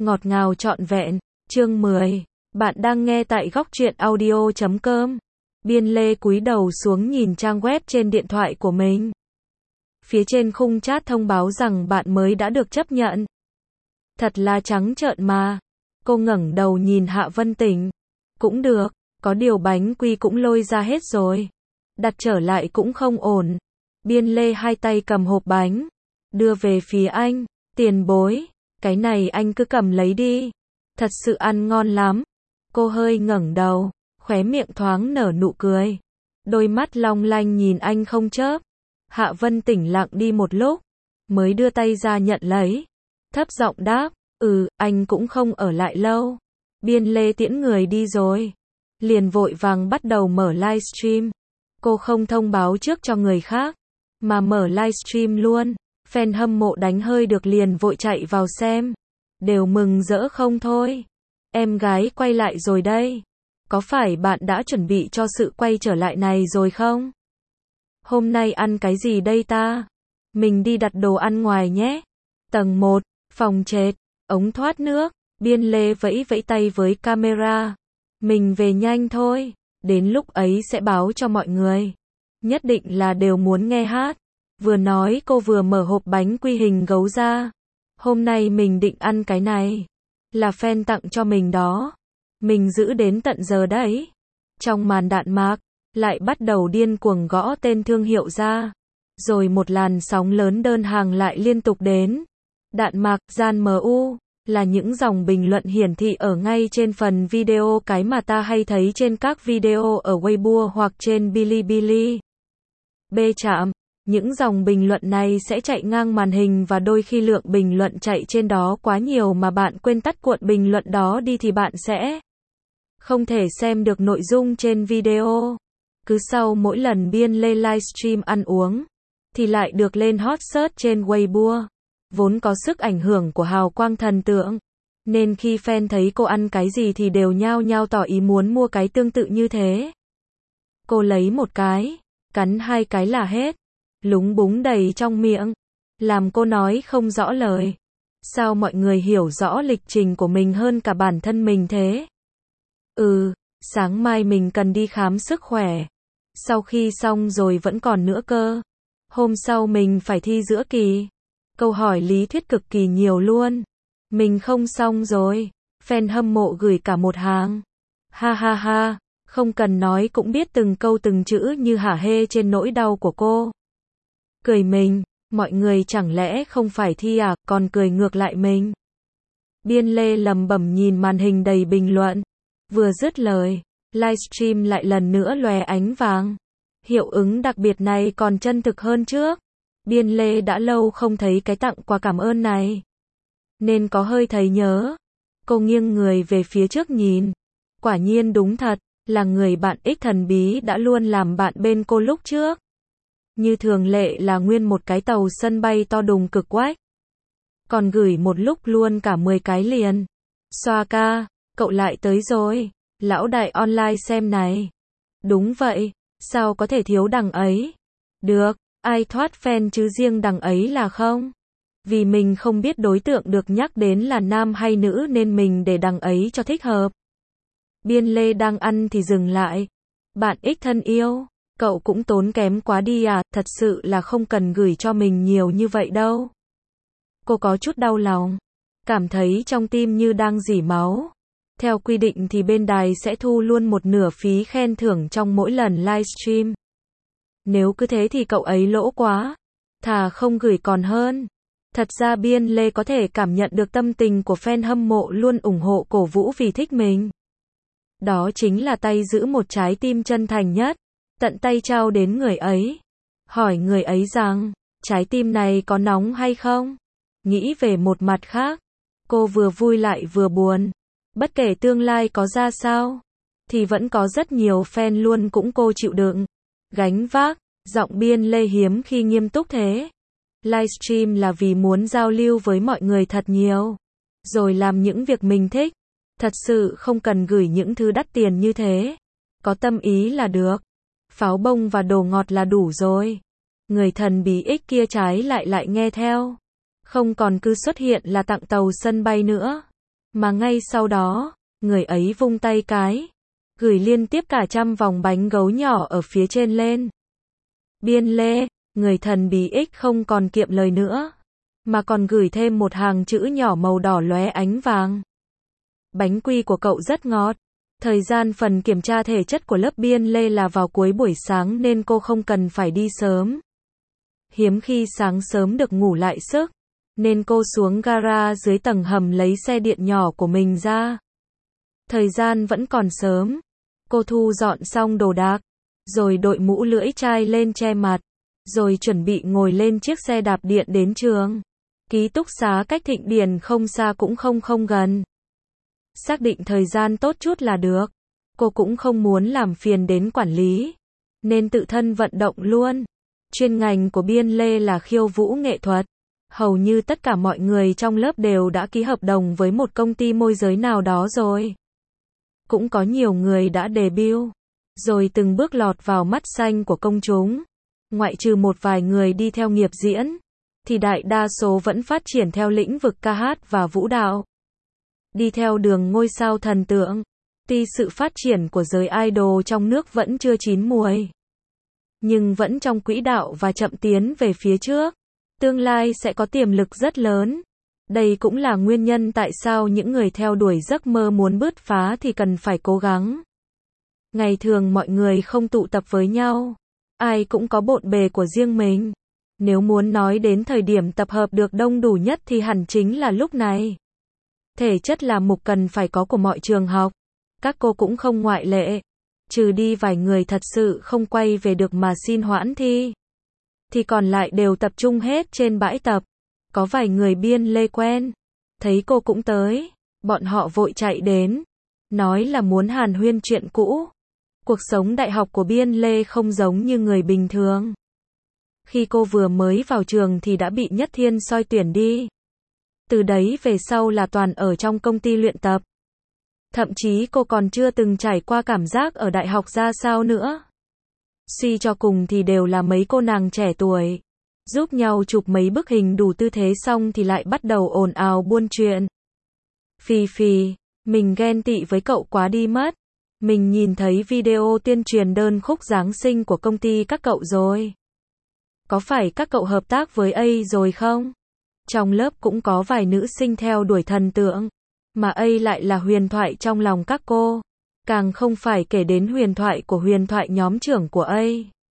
Ngọt ngào trọn vẹn, chương 10. Bạn đang nghe tại góc truyện audio.com. Biên Lê cúi đầu xuống nhìn trang web trên điện thoại của mình. Phía trên khung chat thông báo rằng bạn mới đã được chấp nhận. Thật là trắng trợn mà. Cô ngẩng đầu nhìn Hạ Vân Tĩnh. Cũng được, có điều bánh quy cũng lôi ra hết rồi. Đặt trở lại cũng không ổn. Biên Lê hai tay cầm hộp bánh, đưa về phía anh. Tiền bối, cái này anh cứ cầm lấy đi. Thật sự ăn ngon lắm. Cô hơi ngẩng đầu, khóe miệng thoáng nở nụ cười. Đôi mắt long lanh nhìn anh không chớp. Hạ Vân Tĩnh lặng đi một lúc, mới đưa tay ra nhận lấy. Thấp giọng đáp, anh cũng không ở lại lâu. Biên Lê tiễn người đi rồi. Liền vội vàng bắt đầu mở livestream. Cô không thông báo trước cho người khác, mà mở livestream luôn. Fan hâm mộ đánh hơi được liền vội chạy vào xem. Đều mừng rỡ không thôi. Em gái quay lại rồi đây. Có phải bạn đã chuẩn bị cho sự quay trở lại này rồi không? Hôm nay ăn cái gì đây ta? Mình đi đặt đồ ăn ngoài nhé. Tầng 1, phòng trệt, ống thoát nước. Biên Lê vẫy vẫy tay với camera. Mình về nhanh thôi. Đến lúc ấy sẽ báo cho mọi người. Nhất định là đều muốn nghe hát. Vừa nói cô vừa mở hộp bánh quy hình gấu ra. Hôm nay mình định ăn cái này. Là fan tặng cho mình đó. Mình giữ đến tận giờ đấy. Trong màn đạn mạc, lại bắt đầu điên cuồng gõ tên thương hiệu ra. Rồi một làn sóng lớn đơn hàng lại liên tục đến. Đạn mạc, gian MU, là những dòng bình luận hiển thị ở ngay trên phần video, cái mà ta hay thấy trên các video ở Weibo hoặc trên Bilibili. B chạm. Những dòng bình luận này sẽ chạy ngang màn hình và đôi khi lượng bình luận chạy trên đó quá nhiều mà bạn quên tắt cuộn bình luận đó đi thì bạn sẽ không thể xem được nội dung trên video. Cứ sau mỗi lần Biên Lê livestream ăn uống, thì lại được lên hot search trên Weibo. Vốn có sức ảnh hưởng của hào quang thần tượng, nên khi fan thấy cô ăn cái gì thì đều nhao nhao tỏ ý muốn mua cái tương tự như thế. Cô lấy một cái, cắn hai cái là hết. Lúng búng đầy trong miệng, làm cô nói không rõ lời. Sao mọi người hiểu rõ lịch trình của mình hơn cả bản thân mình thế? Sáng mai mình cần đi khám sức khỏe. Sau khi xong rồi vẫn còn nữa cơ. Hôm sau mình phải thi giữa kỳ. Câu hỏi lý thuyết cực kỳ nhiều luôn. Mình không xong rồi. Fan hâm mộ gửi cả một hàng. Ha ha ha, không cần nói cũng biết từng câu từng chữ như hả hê trên nỗi đau của cô. Cười mình, mọi người chẳng lẽ không phải thi à, còn cười ngược lại mình. Biên Lê lẩm bẩm nhìn màn hình đầy bình luận. Vừa dứt lời, livestream lại lần nữa lóe ánh vàng. Hiệu ứng đặc biệt này còn chân thực hơn trước. Biên Lê đã lâu không thấy cái tặng quà cảm ơn này, nên có hơi thấy nhớ. Cô nghiêng người về phía trước nhìn. Quả nhiên đúng thật, là người bạn ích thần bí đã luôn làm bạn bên cô lúc trước. Như thường lệ là nguyên một cái tàu sân bay to đùng cực quách. Còn gửi một lúc luôn cả 10 cái liền. Xoa ca, cậu lại tới rồi. Lão đại online xem này. Đúng vậy, sao có thể thiếu đằng ấy. Được, ai thoát fan chứ riêng đằng ấy là không. Vì mình không biết đối tượng được nhắc đến là nam hay nữ nên mình để đằng ấy cho thích hợp. Biên Lê đang ăn thì dừng lại. Bạn ích thân yêu, cậu cũng tốn kém quá đi à, thật sự là không cần gửi cho mình nhiều như vậy đâu. Cô có chút đau lòng, cảm thấy trong tim như đang rỉ máu. Theo quy định thì bên đài sẽ thu luôn một nửa phí khen thưởng trong mỗi lần livestream. Nếu cứ thế thì cậu ấy lỗ quá, thà không gửi còn hơn. Thật ra Biên Lê có thể cảm nhận được tâm tình của fan hâm mộ luôn ủng hộ cổ vũ vì thích mình. Đó chính là tay giữ một trái tim chân thành nhất, tận tay trao đến người ấy. Hỏi người ấy rằng, trái tim này có nóng hay không? Nghĩ về một mặt khác, cô vừa vui lại vừa buồn. Bất kể tương lai có ra sao, thì vẫn có rất nhiều fan luôn cũng cô chịu đựng, gánh vác. Giọng Biên Lê hiếm khi nghiêm túc thế. Livestream là vì muốn giao lưu với mọi người thật nhiều, rồi làm những việc mình thích. Thật sự không cần gửi những thứ đắt tiền như thế. Có tâm ý là được. Pháo bông và đồ ngọt là đủ rồi. Người thần bí ích kia trái lại nghe theo. Không còn cứ xuất hiện là tặng tàu sân bay nữa. Mà ngay sau đó, người ấy vung tay cái, gửi liên tiếp cả 100 vòng bánh gấu nhỏ ở phía trên lên. Biên Lê, người thần bí X không còn kiệm lời nữa, mà còn gửi thêm một hàng chữ nhỏ màu đỏ lóe ánh vàng. Bánh quy của cậu rất ngọt. Thời gian phần kiểm tra thể chất của lớp Biên Lê là vào cuối buổi sáng nên cô không cần phải đi sớm. Hiếm khi sáng sớm được ngủ lại sức, nên cô xuống gara dưới tầng hầm lấy xe điện nhỏ của mình ra. Thời gian vẫn còn sớm. Cô thu dọn xong đồ đạc, rồi đội mũ lưỡi chai lên che mặt, rồi chuẩn bị ngồi lên chiếc xe đạp điện đến trường. Ký túc xá cách Thịnh Điền không xa cũng không gần. Xác định thời gian tốt chút là được. Cô cũng không muốn làm phiền đến quản lý, nên tự thân vận động luôn. Chuyên ngành của Biên Lê là khiêu vũ nghệ thuật. Hầu như tất cả mọi người trong lớp đều đã ký hợp đồng với một công ty môi giới nào đó rồi. Cũng có nhiều người đã debut, rồi từng bước lọt vào mắt xanh của công chúng. Ngoại trừ một vài người đi theo nghiệp diễn, thì đại đa số vẫn phát triển theo lĩnh vực ca hát và vũ đạo. Đi theo đường ngôi sao thần tượng. Tuy sự phát triển của giới idol trong nước vẫn chưa chín muồi, nhưng vẫn trong quỹ đạo và chậm tiến về phía trước. Tương lai sẽ có tiềm lực rất lớn. Đây cũng là nguyên nhân tại sao những người theo đuổi giấc mơ muốn bứt phá thì cần phải cố gắng. Ngày thường mọi người không tụ tập với nhau. Ai cũng có bộn bề của riêng mình. Nếu muốn nói đến thời điểm tập hợp được đông đủ nhất thì hẳn chính là lúc này. Thể chất là mục cần phải có của mọi trường học. Các cô cũng không ngoại lệ. Trừ đi vài người thật sự không quay về được mà xin hoãn thi, thì còn lại đều tập trung hết trên bãi tập. Có vài người Biên Lê quen, thấy cô cũng tới, bọn họ vội chạy đến, nói là muốn hàn huyên chuyện cũ. Cuộc sống đại học của Biên Lê không giống như người bình thường. Khi cô vừa mới vào trường thì đã bị Nhất Thiên soi tuyển đi. Từ đấy về sau là toàn ở trong công ty luyện tập. Thậm chí cô còn chưa từng trải qua cảm giác ở đại học ra sao nữa. Suy cho cùng thì đều là mấy cô nàng trẻ tuổi, giúp nhau chụp mấy bức hình đủ tư thế xong thì lại bắt đầu ồn ào buôn chuyện. Phì phì, mình ghen tị với cậu quá đi mất. Mình nhìn thấy video tuyên truyền đơn khúc Giáng sinh của công ty các cậu rồi. Có phải các cậu hợp tác với A rồi không? Trong lớp cũng có vài nữ sinh theo đuổi thần tượng, mà A lại là huyền thoại trong lòng các cô. Càng không phải kể đến huyền thoại của huyền thoại nhóm trưởng của A.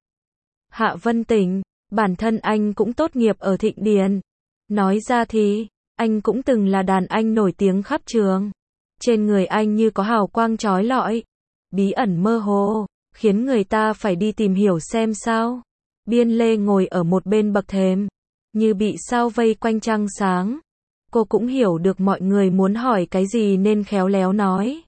Hạ Vân Tĩnh, bản thân anh cũng tốt nghiệp ở Thịnh Điền. Nói ra thì, anh cũng từng là đàn anh nổi tiếng khắp trường. Trên người anh như có hào quang chói lọi, bí ẩn mơ hồ, khiến người ta phải đi tìm hiểu xem sao. Biên Lê ngồi ở một bên bậc thềm, như bị sao vây quanh trăng sáng. Cô cũng hiểu được mọi người muốn hỏi cái gì nên khéo léo nói.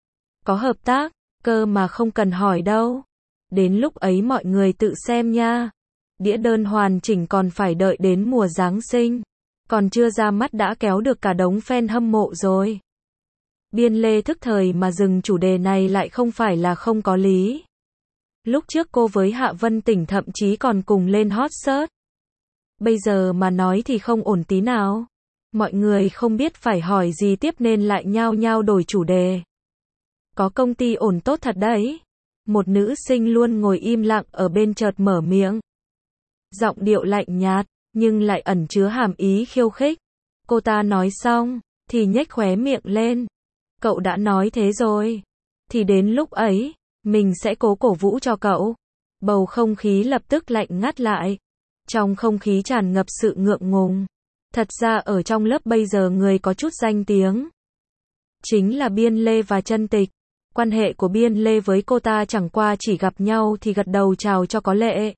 Có hợp tác, cơ mà không cần hỏi đâu. Đến lúc ấy mọi người tự xem nha. Đĩa đơn hoàn chỉnh còn phải đợi đến mùa Giáng sinh. Còn chưa ra mắt đã kéo được cả đống fan hâm mộ rồi. Biên Lê thức thời mà dừng chủ đề này lại không phải là không có lý. Lúc trước cô với Hạ Vân Tĩnh thậm chí còn cùng lên hot search. Bây giờ mà nói thì không ổn tí nào. Mọi người không biết phải hỏi gì tiếp nên lại nhao nhao đổi chủ đề. Có công ty ổn tốt thật đấy. Một nữ sinh luôn ngồi im lặng ở bên chợt mở miệng. Giọng điệu lạnh nhạt, nhưng lại ẩn chứa hàm ý khiêu khích. Cô ta nói xong, thì nhếch khóe miệng lên. Cậu đã nói thế rồi. Thì đến lúc ấy, mình sẽ cố cổ vũ cho cậu. Bầu không khí lập tức lạnh ngắt lại. Trong không khí tràn ngập sự ngượng ngùng. Thật ra ở trong lớp bây giờ người có chút danh tiếng chính là Biên Lê và Chân Tịch. Quan hệ của Biên Lê với cô ta chẳng qua chỉ gặp nhau thì gật đầu chào cho có lệ,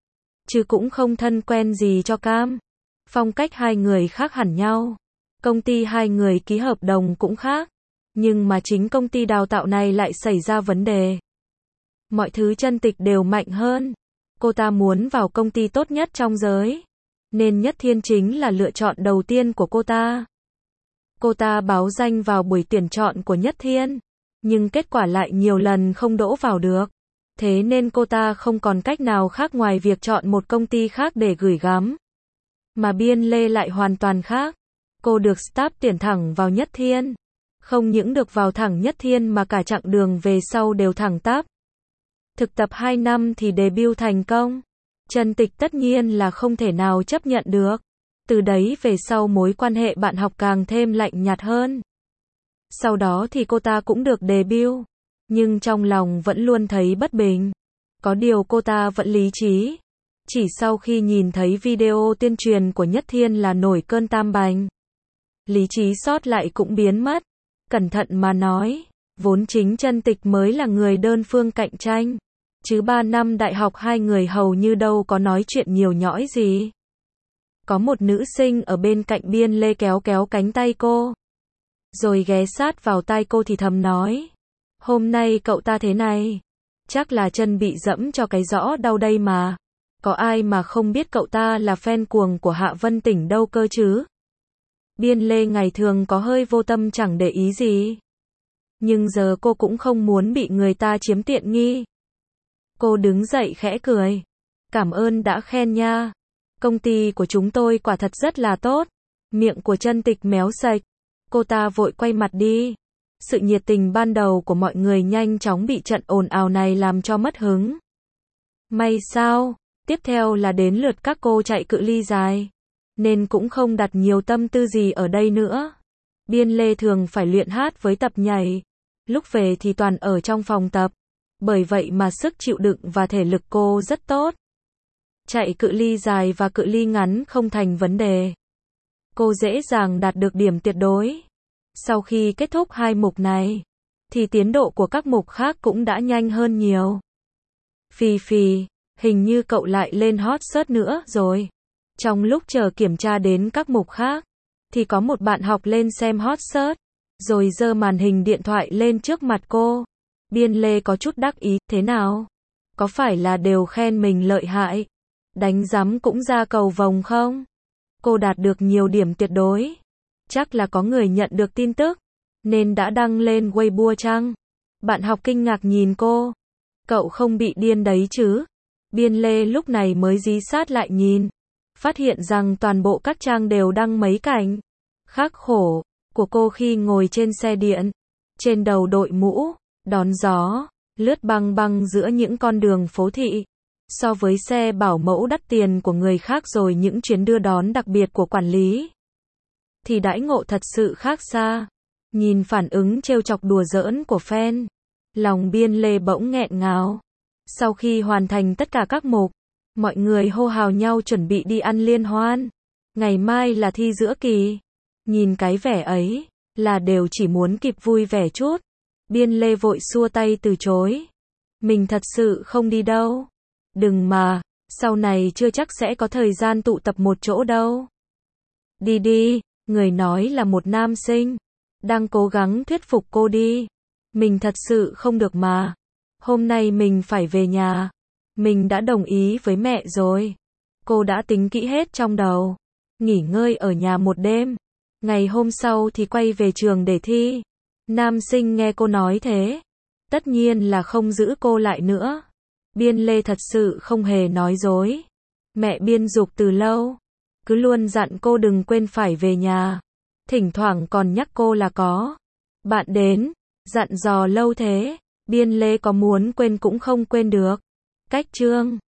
chứ cũng không thân quen gì cho cam. Phong cách hai người khác hẳn nhau. Công ty hai người ký hợp đồng cũng khác. Nhưng mà chính công ty đào tạo này lại xảy ra vấn đề. Mọi thứ Chân Tịch đều mạnh hơn. Cô ta muốn vào công ty tốt nhất trong giới, nên Nhất Thiên chính là lựa chọn đầu tiên của cô ta. Cô ta báo danh vào buổi tuyển chọn của Nhất Thiên, nhưng kết quả lại nhiều lần không đỗ vào được. Thế nên cô ta không còn cách nào khác ngoài việc chọn một công ty khác để gửi gắm. Mà Biên Lê lại hoàn toàn khác. Cô được staff tuyển thẳng vào Nhất Thiên. Không những được vào thẳng Nhất Thiên mà cả chặng đường về sau đều thẳng tắp. Thực tập 2 năm thì debut thành công. Trần Tịch tất nhiên là không thể nào chấp nhận được. Từ đấy về sau mối quan hệ bạn học càng thêm lạnh nhạt hơn. Sau đó thì cô ta cũng được debut. Nhưng trong lòng vẫn luôn thấy bất bình. Có điều cô ta vẫn lý trí. Chỉ sau khi nhìn thấy video tuyên truyền của Nhất Thiên là nổi cơn tam bành. Lý trí sót lại cũng biến mất. Cẩn thận mà nói, vốn chính Trân Tịch mới là người đơn phương cạnh tranh. Chứ 3 năm đại học hai người hầu như đâu có nói chuyện nhiều nhõi gì. Có một nữ sinh ở bên cạnh Biên Lê kéo kéo cánh tay cô. Rồi ghé sát vào tai cô thì thầm nói. Hôm nay cậu ta thế này. Chắc là chân bị dẫm cho cái rõ đau đây mà. Có ai mà không biết cậu ta là fan cuồng của Hạ Vân Tĩnh đâu cơ chứ. Biên Lê ngày thường có hơi vô tâm chẳng để ý gì. Nhưng giờ cô cũng không muốn bị người ta chiếm tiện nghi. Cô đứng dậy khẽ cười. Cảm ơn đã khen nha. Công ty của chúng tôi quả thật rất là tốt. Miệng của Trân Tịch méo sạch. Cô ta vội quay mặt đi. Sự nhiệt tình ban đầu của mọi người nhanh chóng bị trận ồn ào này làm cho mất hứng. May sao, tiếp theo là đến lượt các cô chạy cự ly dài. Nên cũng không đặt nhiều tâm tư gì ở đây nữa. Biên Lê thường phải luyện hát với tập nhảy. Lúc về thì toàn ở trong phòng tập. Bởi vậy mà sức chịu đựng và thể lực cô rất tốt. Chạy cự ly dài và cự ly ngắn không thành vấn đề. Cô dễ dàng đạt được điểm tuyệt đối. Sau khi kết thúc 2 mục này, thì tiến độ của các mục khác cũng đã nhanh hơn nhiều. Phì phì, hình như cậu lại lên hot search nữa rồi. Trong lúc chờ kiểm tra đến các mục khác, thì có một bạn học lên xem hot search, rồi giơ màn hình điện thoại lên trước mặt cô. Biên Lê có chút đắc ý, thế nào? Có phải là đều khen mình lợi hại? Đánh rắm cũng ra cầu vồng không? Cô đạt được nhiều điểm tuyệt đối. Chắc là có người nhận được tin tức, nên đã đăng lên Weibo chăng? Bạn học kinh ngạc nhìn cô. Cậu không bị điên đấy chứ? Biên Lê lúc này mới dí sát lại nhìn. Phát hiện rằng toàn bộ các trang đều đăng mấy cảnh khắc khổ của cô khi ngồi trên xe điện. Trên đầu đội mũ, đón gió, lướt băng băng giữa những con đường phố thị. So với xe bảo mẫu đắt tiền của người khác rồi những chuyến đưa đón đặc biệt của quản lý, thì đãi ngộ thật sự khác xa. Nhìn phản ứng trêu chọc đùa giỡn của fan, lòng Biên Lê bỗng nghẹn ngào. Sau khi hoàn thành tất cả các mục, mọi người hô hào nhau chuẩn bị đi ăn liên hoan. Ngày mai là thi giữa kỳ. Nhìn cái vẻ ấy, là đều chỉ muốn kịp vui vẻ chút. Biên Lê vội xua tay từ chối. Mình thật sự không đi đâu. Đừng mà, sau này chưa chắc sẽ có thời gian tụ tập một chỗ đâu. Đi đi, người nói là một nam sinh. Đang cố gắng thuyết phục cô đi. Mình thật sự không được mà. Hôm nay mình phải về nhà. Mình đã đồng ý với mẹ rồi. Cô đã tính kỹ hết trong đầu. Nghỉ ngơi ở nhà một đêm. Ngày hôm sau thì quay về trường để thi. Nam sinh nghe cô nói thế, tất nhiên là không giữ cô lại nữa. Biên Lê thật sự không hề nói dối. Mẹ Biên giục từ lâu, cứ luôn dặn cô đừng quên phải về nhà. Thỉnh thoảng còn nhắc cô là có bạn đến, dặn dò lâu thế, Biên Lê có muốn quên cũng không quên được. Cách chương